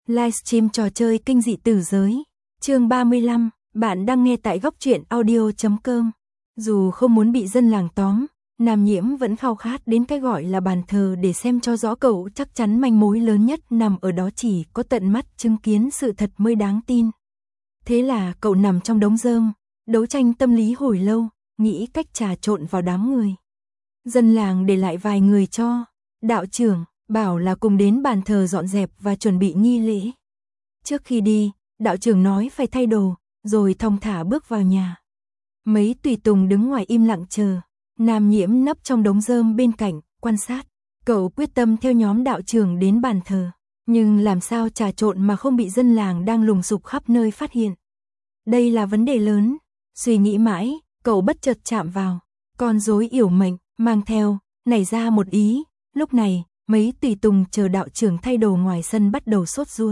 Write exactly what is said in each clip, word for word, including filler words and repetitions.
Livestream trò chơi kinh dị tử giới. Chương ba mươi lăm, bạn đang nghe tại góc truyện audio chấm com. Dù không muốn bị dân làng tóm, Nam Nhiễm vẫn khao khát đến cái gọi là bàn thờ để xem cho rõ, cậu chắc chắn manh mối lớn nhất nằm ở đó, chỉ có tận mắt chứng kiến sự thật mới đáng tin. Thế là cậu nằm trong đống rơm, đấu tranh tâm lý hồi lâu, nghĩ cách trà trộn vào đám người. Dân làng để lại vài người cho đạo trưởng, bảo là cùng đến bàn thờ dọn dẹp và chuẩn bị nghi lễ. Trước khi đi, đạo trưởng nói phải thay đồ, rồi thong thả bước vào nhà. Mấy tùy tùng đứng ngoài im lặng chờ. Nam Nhiễm nấp trong đống rơm bên cạnh, quan sát. Cậu quyết tâm theo nhóm đạo trưởng đến bàn thờ. Nhưng làm sao trà trộn mà không bị dân làng đang lùng sục khắp nơi phát hiện? Đây là vấn đề lớn. Suy nghĩ mãi, cậu bất chợt chạm vào con rối yểu mệnh, mang theo, nảy ra một ý. Lúc này, mấy tùy tùng chờ đạo trưởng thay đồ ngoài sân bắt đầu sốt ruột.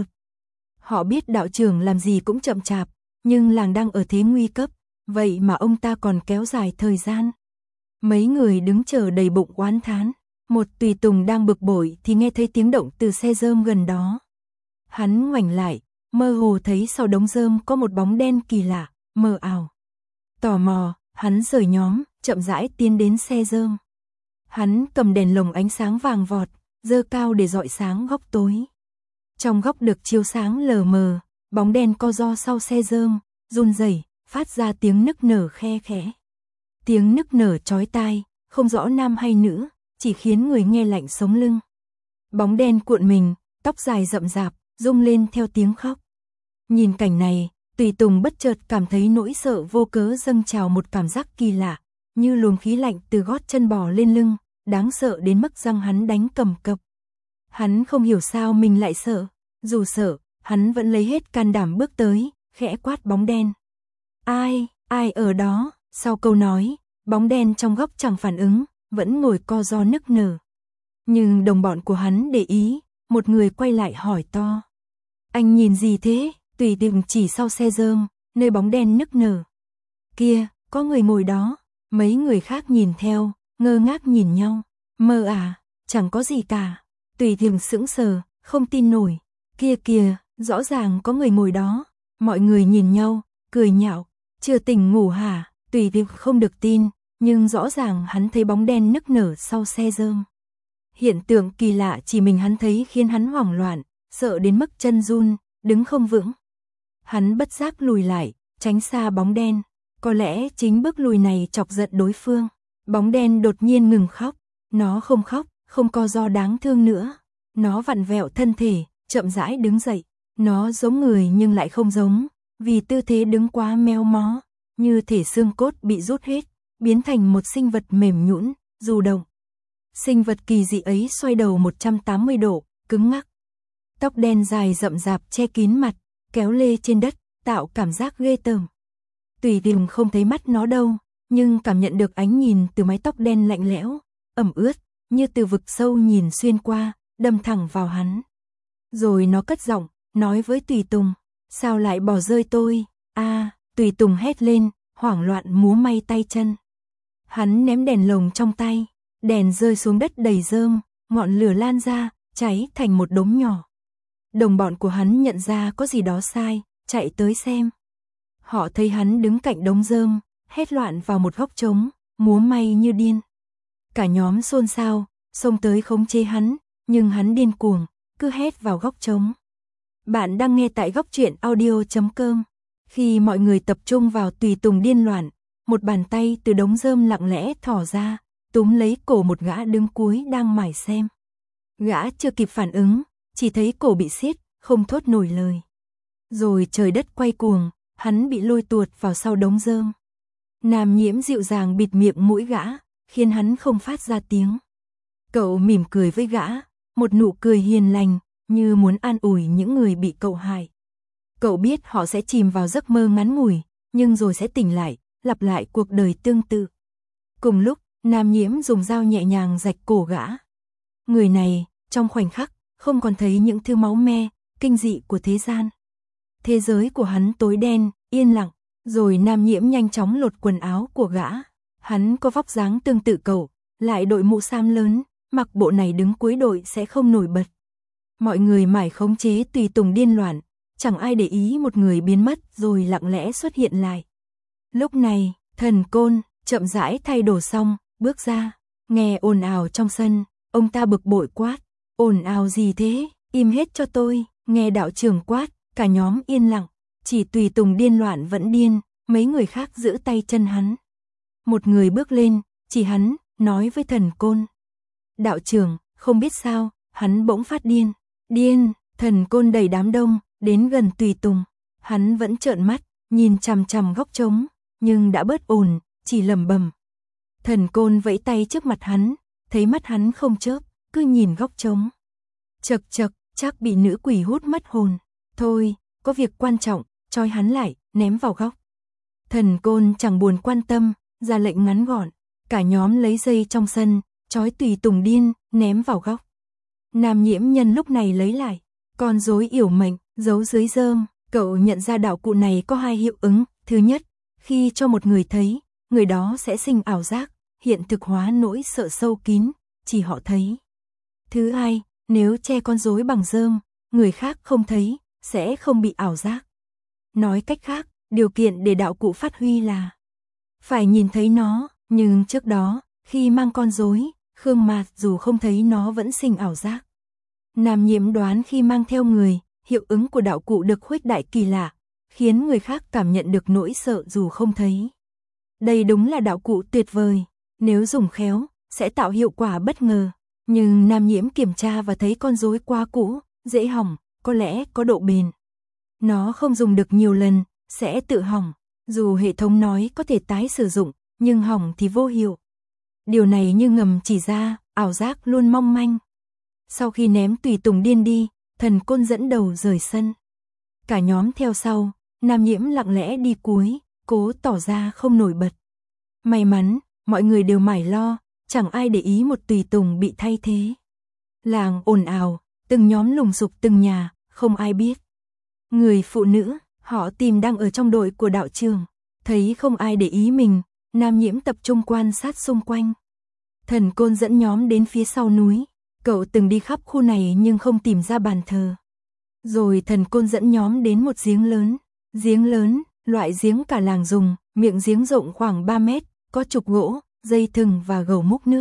Họ biết đạo trưởng làm gì cũng chậm chạp, nhưng làng đang ở thế nguy cấp, vậy mà ông ta còn kéo dài thời gian. Mấy người đứng chờ đầy bụng oán thán. Một tùy tùng đang bực bội thì nghe thấy tiếng động từ xe rơm gần đó. Hắn ngoảnh lại, mơ hồ thấy sau đống rơm có một bóng đen kỳ lạ, mờ ảo. Tò mò, hắn rời nhóm, chậm rãi tiến đến xe rơm. Hắn cầm đèn lồng ánh sáng vàng vọt, giơ cao để rọi sáng góc tối. Trong góc được chiếu sáng lờ mờ, bóng đen co ro sau xe rơm, run rẩy, phát ra tiếng nức nở khe khẽ. Tiếng nức nở chói tai, không rõ nam hay nữ, chỉ khiến người nghe lạnh sống lưng. Bóng đen cuộn mình, tóc dài rậm rạp, rung lên theo tiếng khóc. Nhìn cảnh này, tùy tùng bất chợt cảm thấy nỗi sợ vô cớ dâng trào, một cảm giác kỳ lạ, như luồng khí lạnh từ gót chân bò lên lưng, đáng sợ đến mức răng hắn đánh cầm cập. Hắn không hiểu sao mình lại sợ, dù sợ, hắn vẫn lấy hết can đảm bước tới, khẽ quát bóng đen. Ai, ai ở đó? Sau câu nói, bóng đen trong góc chẳng phản ứng, vẫn ngồi co ro nức nở. Nhưng đồng bọn của hắn để ý, một người quay lại hỏi to. Anh nhìn gì thế? Tùy tùng chỉ sau xe rơm, nơi bóng đen nức nở. Kia, có người ngồi đó. Mấy người khác nhìn theo, ngơ ngác nhìn nhau. Mơ à, chẳng có gì cả. Tùy tùng sững sờ, không tin nổi. Kia kìa, rõ ràng có người ngồi đó. Mọi người nhìn nhau, cười nhạo. Chưa tỉnh ngủ hả? Tùy tùng không được tin, nhưng rõ ràng hắn thấy bóng đen nức nở sau xe rơm. Hiện tượng kỳ lạ chỉ mình hắn thấy khiến hắn hoảng loạn, sợ đến mức chân run, đứng không vững. Hắn bất giác lùi lại, tránh xa bóng đen. Có lẽ chính bước lùi này chọc giận đối phương. Bóng đen đột nhiên ngừng khóc. Nó không khóc, không co ro đáng thương nữa. Nó vặn vẹo thân thể, chậm rãi đứng dậy. Nó giống người nhưng lại không giống, vì tư thế đứng quá méo mó, như thể xương cốt bị rút hết, biến thành một sinh vật mềm nhũn, du động. Sinh vật kỳ dị ấy xoay đầu một trăm tám mươi độ, cứng ngắc. Tóc đen dài rậm rạp che kín mặt, kéo lê trên đất, tạo cảm giác ghê tởm. Tùy tùng không thấy mắt nó đâu, nhưng cảm nhận được ánh nhìn từ mái tóc đen lạnh lẽo, ẩm ướt, như từ vực sâu nhìn xuyên qua, đâm thẳng vào hắn. Rồi nó cất giọng, nói với tùy tùng, sao lại bỏ rơi tôi? A, à, tùy tùng hét lên, hoảng loạn múa may tay chân. Hắn ném đèn lồng trong tay, đèn rơi xuống đất đầy rơm, ngọn lửa lan ra, cháy thành một đống nhỏ. Đồng bọn của hắn nhận ra có gì đó sai, chạy tới xem. Họ thấy hắn đứng cạnh đống rơm, hét loạn vào một góc trống, múa may như điên. Cả nhóm xôn xao, xông tới khống chế hắn, nhưng hắn điên cuồng, cứ hét vào góc trống. Bạn đang nghe tại góc truyện audio chấm com. Khi mọi người tập trung vào tùy tùng điên loạn, một bàn tay từ đống rơm lặng lẽ thò ra, túm lấy cổ một gã đứng cuối đang mải xem. Gã chưa kịp phản ứng, chỉ thấy cổ bị siết, không thốt nổi lời. Rồi trời đất quay cuồng, hắn bị lôi tuột vào sau đống rơm. Nam Nhiễm dịu dàng bịt miệng mũi gã, khiến hắn không phát ra tiếng. Cậu mỉm cười với gã, một nụ cười hiền lành, như muốn an ủi những người bị cậu hại. Cậu biết họ sẽ chìm vào giấc mơ ngắn ngủi, nhưng rồi sẽ tỉnh lại, lặp lại cuộc đời tương tự. Cùng lúc, Nam Nhiễm dùng dao nhẹ nhàng rạch cổ gã. Người này, trong khoảnh khắc, không còn thấy những thứ máu me, kinh dị của thế gian. Thế giới của hắn tối đen, yên lặng, rồi Nam Nhiễm nhanh chóng lột quần áo của gã. Hắn có vóc dáng tương tự cậu, lại đội mũ sam lớn, mặc bộ này đứng cuối đội sẽ không nổi bật. Mọi người mải khống chế tùy tùng điên loạn, chẳng ai để ý một người biến mất rồi lặng lẽ xuất hiện lại. Lúc này, Thần Côn chậm rãi thay đồ xong, bước ra, nghe ồn ào trong sân, ông ta bực bội quát, ồn ào gì thế, im hết cho tôi, nghe đạo trưởng quát, cả nhóm yên lặng, chỉ tùy tùng điên loạn vẫn điên, mấy người khác giữ tay chân hắn. Một người bước lên, chỉ hắn, nói với Thần Côn. Đạo trưởng, không biết sao, hắn bỗng phát điên. Điên, Thần Côn đẩy đám đông, đến gần tùy tùng. Hắn vẫn trợn mắt, nhìn chằm chằm góc trống, nhưng đã bớt ồn, chỉ lẩm bẩm. Thần Côn vẫy tay trước mặt hắn, thấy mắt hắn không chớp, cứ nhìn góc trống. Chậc chậc, chắc bị nữ quỷ hút mất hồn. Thôi, có việc quan trọng, trói hắn lại, ném vào góc. Thần Côn chẳng buồn quan tâm, ra lệnh ngắn gọn. Cả nhóm lấy dây trong sân, trói tùy tùng điên, ném vào góc. Nam Nhiễm Nhân lúc này lấy lại con rối yểu mệnh, giấu dưới rơm. Cậu nhận ra đạo cụ này có hai hiệu ứng. Thứ nhất, khi cho một người thấy, người đó sẽ sinh ảo giác, hiện thực hóa nỗi sợ sâu kín, chỉ họ thấy. Thứ hai, nếu che con rối bằng rơm, người khác không thấy, sẽ không bị ảo giác. Nói cách khác, điều kiện để đạo cụ phát huy là phải nhìn thấy nó, nhưng trước đó, khi mang con rối, Khương Mạt dù không thấy nó vẫn sinh ảo giác. Nam Nhiễm đoán khi mang theo người, hiệu ứng của đạo cụ được khuếch đại kỳ lạ, khiến người khác cảm nhận được nỗi sợ dù không thấy. Đây đúng là đạo cụ tuyệt vời, nếu dùng khéo, sẽ tạo hiệu quả bất ngờ. Nhưng Nam Nhiễm kiểm tra và thấy con rối quá cũ, dễ hỏng, có lẽ có độ bền. Nó không dùng được nhiều lần, sẽ tự hỏng. Dù hệ thống nói có thể tái sử dụng, nhưng hỏng thì vô hiệu. Điều này như ngầm chỉ ra, ảo giác luôn mong manh. Sau khi ném tùy tùng điên đi, Thần Côn dẫn đầu rời sân. Cả nhóm theo sau, Nam Nhiễm lặng lẽ đi cuối, cố tỏ ra không nổi bật. May mắn, mọi người đều mải lo, chẳng ai để ý một tùy tùng bị thay thế. Làng ồn ào, từng nhóm lùng sục từng nhà, không ai biết. Người phụ nữ, họ tìm đang ở trong đội của đạo trường. Thấy không ai để ý mình, Nam Nhiễm tập trung quan sát xung quanh. Thần Côn dẫn nhóm đến phía sau núi. Cậu từng đi khắp khu này nhưng không tìm ra bàn thờ. Rồi Thần Côn dẫn nhóm đến một giếng lớn. Giếng lớn, loại giếng cả làng dùng, miệng giếng rộng khoảng ba mét, có trục gỗ, dây thừng và gầu múc nước.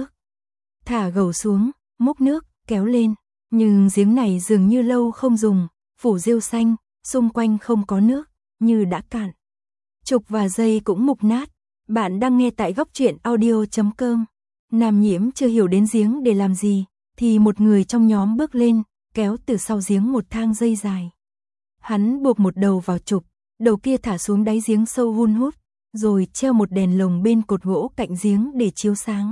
Thả gầu xuống, múc nước, kéo lên. Nhưng giếng này dường như lâu không dùng, phủ rêu xanh, xung quanh không có nước, như đã cạn. Trục và dây cũng mục nát. Bạn đang nghe tại góc truyện audio chấm com. Nam Nhiễm chưa hiểu đến giếng để làm gì, thì một người trong nhóm bước lên, kéo từ sau giếng một thang dây dài. Hắn buộc một đầu vào trục, đầu kia thả xuống đáy giếng sâu hun hút, rồi treo một đèn lồng bên cột gỗ cạnh giếng để chiếu sáng.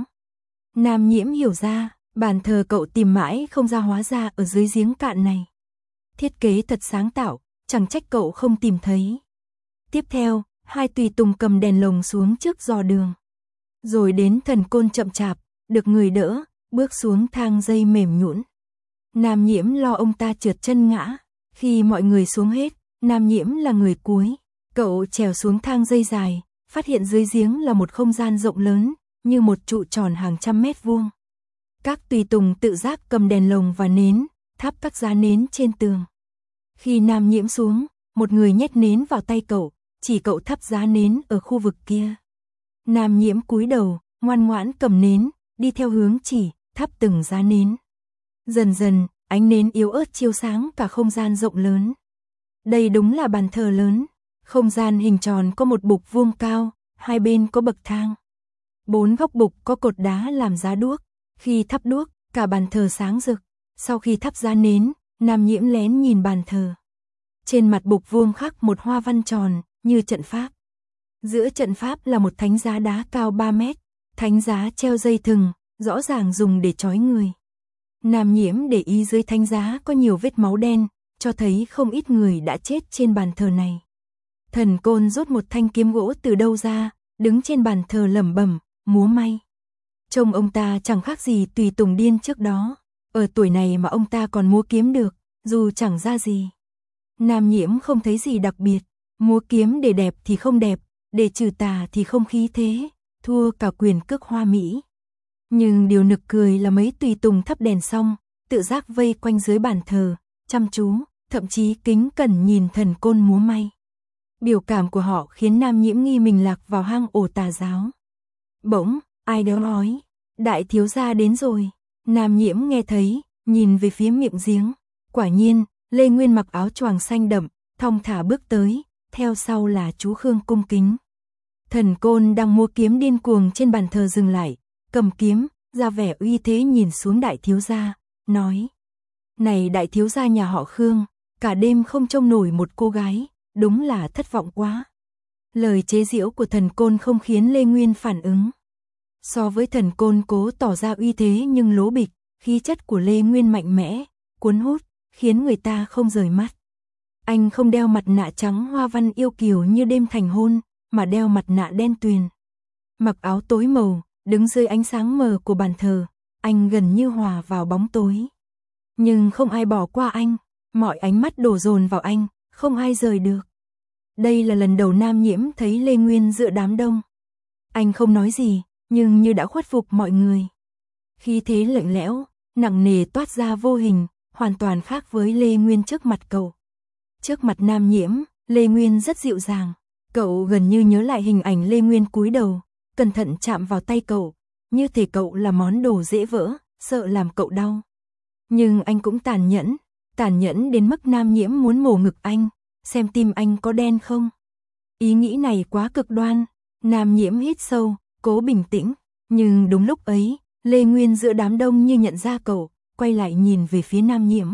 Nam Nhiễm hiểu ra, bàn thờ cậu tìm mãi không ra hóa ra ở dưới giếng cạn này. Thiết kế thật sáng tạo, chẳng trách cậu không tìm thấy. Tiếp theo, hai tùy tùng cầm đèn lồng xuống trước dò đường. Rồi đến Thần Côn chậm chạp, được người đỡ, bước xuống thang dây mềm nhũn. Nam Nhiễm lo ông ta trượt chân ngã. Khi mọi người xuống hết, Nam Nhiễm là người cuối. Cậu trèo xuống thang dây dài, phát hiện dưới giếng là một không gian rộng lớn, như một trụ tròn hàng trăm mét vuông. Các tùy tùng tự giác cầm đèn lồng và nến, thắp các giá nến trên tường. Khi Nam Nhiễm xuống, một người nhét nến vào tay cậu, chỉ cậu thắp giá nến ở khu vực kia. Nam Nhiễm cúi đầu, ngoan ngoãn cầm nến, đi theo hướng chỉ, thắp từng giá nến. Dần dần, ánh nến yếu ớt chiếu sáng cả không gian rộng lớn. Đây đúng là bàn thờ lớn. Không gian hình tròn có một bục vuông cao, hai bên có bậc thang. Bốn góc bục có cột đá làm giá đuốc. Khi thắp đuốc, cả bàn thờ sáng rực. Sau khi thắp giá nến, Nam Nhiễm lén nhìn bàn thờ. Trên mặt bục vuông khắc một hoa văn tròn, như trận pháp. Giữa trận pháp là một thánh giá đá cao ba mét. Thánh giá treo dây thừng, rõ ràng dùng để trói người. Nam Nhiễm để ý dưới thánh giá có nhiều vết máu đen, cho thấy không ít người đã chết trên bàn thờ này. Thần Côn rút một thanh kiếm gỗ từ đâu ra, đứng trên bàn thờ lẩm bẩm, múa may. Trông ông ta chẳng khác gì tùy tùng điên trước đó. Ở tuổi này mà ông ta còn múa kiếm được, dù chẳng ra gì. Nam Nhiễm không thấy gì đặc biệt. Múa kiếm để đẹp thì không đẹp, để trừ tà thì không khí thế, thua cả quyền cước hoa mỹ. Nhưng điều nực cười là mấy tùy tùng thắp đèn xong, tự giác vây quanh dưới bàn thờ, chăm chú, thậm chí kính cẩn nhìn thần côn múa may. Biểu cảm của họ khiến Nam Nhiễm nghi mình lạc vào hang ổ tà giáo. Bỗng, ai đó nói, đại thiếu gia đến rồi. Nam Nhiễm nghe thấy, nhìn về phía miệng giếng. Quả nhiên, Lê Nguyên mặc áo choàng xanh đậm, thong thả bước tới, theo sau là chú Khương cung kính. Thần côn đang múa kiếm điên cuồng trên bàn thờ dừng lại, cầm kiếm, ra vẻ uy thế nhìn xuống đại thiếu gia, nói: "Này đại thiếu gia nhà họ Khương, cả đêm không trông nổi một cô gái, đúng là thất vọng quá." Lời chế giễu của thần côn không khiến Lê Nguyên phản ứng. So với thần côn cố tỏ ra uy thế nhưng lố bịch, khí chất của Lê Nguyên mạnh mẽ, cuốn hút, khiến người ta không rời mắt. Anh không đeo mặt nạ trắng hoa văn yêu kiều như đêm thành hôn, mà đeo mặt nạ đen tuyền. Mặc áo tối màu, đứng dưới ánh sáng mờ của bàn thờ, anh gần như hòa vào bóng tối. Nhưng không ai bỏ qua anh, mọi ánh mắt đổ dồn vào anh, không ai rời được. Đây là lần đầu Nam Nhiễm thấy Lê Nguyên giữa đám đông. Anh không nói gì, nhưng như đã khuất phục mọi người. Khí thế lạnh lẽo, nặng nề toát ra vô hình, hoàn toàn khác với Lê Nguyên trước mặt cậu. Trước mặt Nam Nhiễm, Lê Nguyên rất dịu dàng. Cậu gần như nhớ lại hình ảnh Lê Nguyên cúi đầu, cẩn thận chạm vào tay cậu, như thể cậu là món đồ dễ vỡ, sợ làm cậu đau. Nhưng anh cũng tàn nhẫn, tàn nhẫn đến mức Nam Nhiễm muốn mổ ngực anh, xem tim anh có đen không. Ý nghĩ này quá cực đoan, Nam Nhiễm hít sâu, cố bình tĩnh, nhưng đúng lúc ấy, Lê Nguyên giữa đám đông như nhận ra cậu, quay lại nhìn về phía Nam Nhiễm.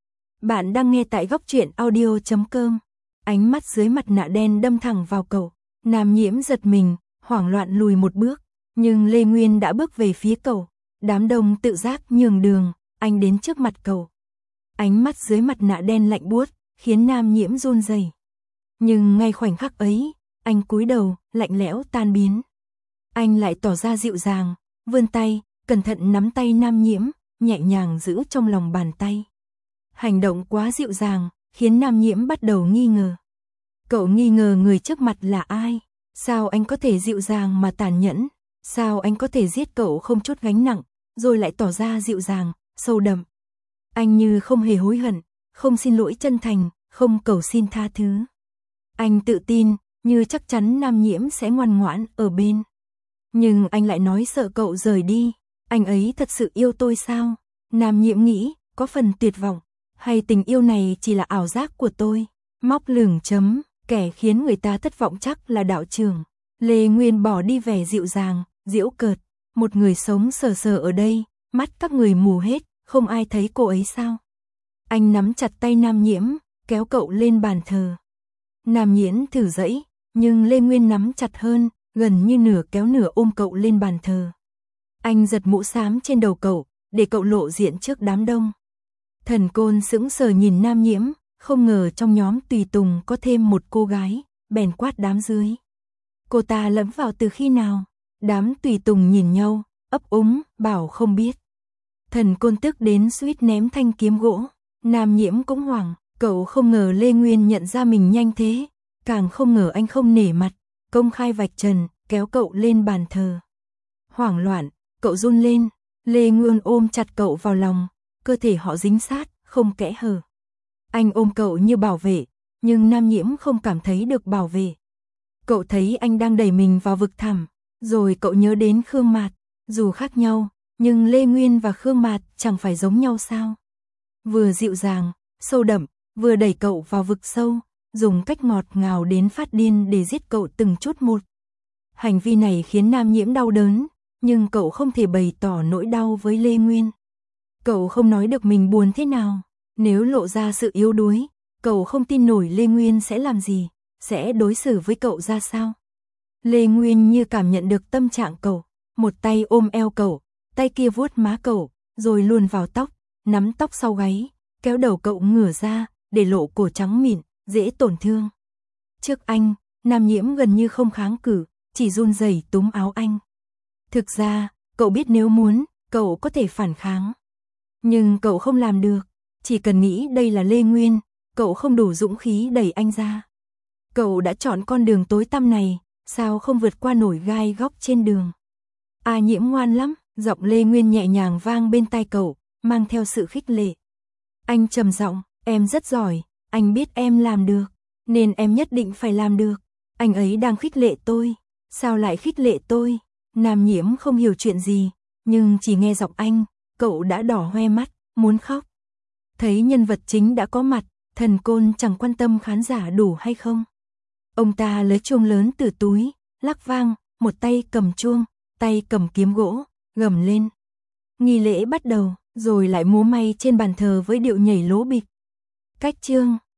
Bạn đang nghe tại góc truyện audio chấm com. Ánh mắt dưới mặt nạ đen đâm thẳng vào cậu. Nam Nhiễm giật mình, hoảng loạn lùi một bước, nhưng Lê Nguyên đã bước về phía cậu. Đám đông tự giác nhường đường, anh đến trước mặt cậu. Ánh mắt dưới mặt nạ đen lạnh buốt, khiến Nam Nhiễm run rẩy. Nhưng ngay khoảnh khắc ấy, anh cúi đầu, lạnh lẽo tan biến. Anh lại tỏ ra dịu dàng, vươn tay, cẩn thận nắm tay Nam Nhiễm, nhẹ nhàng giữ trong lòng bàn tay. Hành động quá dịu dàng, khiến Nam Nhiễm bắt đầu nghi ngờ. Cậu nghi ngờ người trước mặt là ai? Sao anh có thể dịu dàng mà tàn nhẫn? Sao anh có thể giết cậu không chút gánh nặng, rồi lại tỏ ra dịu dàng, sâu đậm? Anh như không hề hối hận, không xin lỗi chân thành, không cầu xin tha thứ. Anh tự tin, như chắc chắn Nam Nhiễm sẽ ngoan ngoãn ở bên. Nhưng anh lại nói sợ cậu rời đi. Anh ấy thật sự yêu tôi sao? Nam Nhiễm nghĩ, có phần tuyệt vọng. Hay tình yêu này chỉ là ảo giác của tôi? Móc lửng chấm, kẻ khiến người ta thất vọng chắc là đạo trưởng. Lê Nguyên bỏ đi vẻ dịu dàng, giễu cợt. Một người sống sờ sờ ở đây, mắt các người mù hết, không ai thấy cô ấy sao? Anh nắm chặt tay Nam Nhiễm, kéo cậu lên bàn thờ. Nam Nhiễm thử dãy, nhưng Lê Nguyên nắm chặt hơn, gần như nửa kéo nửa ôm cậu lên bàn thờ. Anh giật mũ xám trên đầu cậu, để cậu lộ diện trước đám đông. Thần côn sững sờ nhìn Nam Nhiễm, không ngờ trong nhóm tùy tùng có thêm một cô gái, bèn quát đám dưới. Cô ta lẫm vào từ khi nào? Đám tùy tùng nhìn nhau, ấp úng, bảo không biết. Thần côn tức đến suýt ném thanh kiếm gỗ. Nam Nhiễm cũng hoảng, cậu không ngờ Lê Nguyên nhận ra mình nhanh thế, càng không ngờ anh không nể mặt, công khai vạch trần, kéo cậu lên bàn thờ. Hoảng loạn, cậu run lên, Lê Nguyên ôm chặt cậu vào lòng, cơ thể họ dính sát, không kẽ hở. Anh ôm cậu như bảo vệ, nhưng Nam Nhiễm không cảm thấy được bảo vệ. Cậu thấy anh đang đẩy mình vào vực thẳm, rồi cậu nhớ đến Khương Mạt, dù khác nhau, nhưng Lê Nguyên và Khương Mạt chẳng phải giống nhau sao? Vừa dịu dàng, sâu đậm, vừa đẩy cậu vào vực sâu, dùng cách ngọt ngào đến phát điên để giết cậu từng chút một. Hành vi này khiến Nam Nhiễm đau đớn, nhưng cậu không thể bày tỏ nỗi đau với Lê Nguyên. Cậu không nói được mình buồn thế nào, nếu lộ ra sự yếu đuối, cậu không tin nổi Lê Nguyên sẽ làm gì, sẽ đối xử với cậu ra sao. Lê Nguyên như cảm nhận được tâm trạng cậu, một tay ôm eo cậu, tay kia vuốt má cậu, rồi luồn vào tóc, nắm tóc sau gáy, kéo đầu cậu ngửa ra, để lộ cổ trắng mịn, dễ tổn thương. Trước anh, Nam Nhiễm gần như không kháng cự, chỉ run rẩy túm áo anh. Thực ra, cậu biết nếu muốn, cậu có thể phản kháng. Nhưng cậu không làm được, chỉ cần nghĩ đây là Lê Nguyên, cậu không đủ dũng khí đẩy anh ra. Cậu đã chọn con đường tối tăm này, sao không vượt qua nổi gai góc trên đường. À Nhiễm ngoan lắm, giọng Lê Nguyên nhẹ nhàng vang bên tai cậu, mang theo sự khích lệ. Anh trầm giọng, em rất giỏi, anh biết em làm được, nên em nhất định phải làm được. Anh ấy đang khích lệ tôi, sao lại khích lệ tôi? Nam Nhiễm không hiểu chuyện gì, nhưng chỉ nghe giọng anh, cậu đã đỏ hoe mắt, muốn khóc. Thấy nhân vật chính đã có mặt, Thần Côn chẳng quan tâm khán giả đủ hay không. Ông ta lấy chuông lớn từ túi, lắc vang, một tay cầm chuông, tay cầm kiếm gỗ, gầm lên. Nghi lễ bắt đầu, rồi lại múa may trên bàn thờ với điệu nhảy lố bịch. Cách chương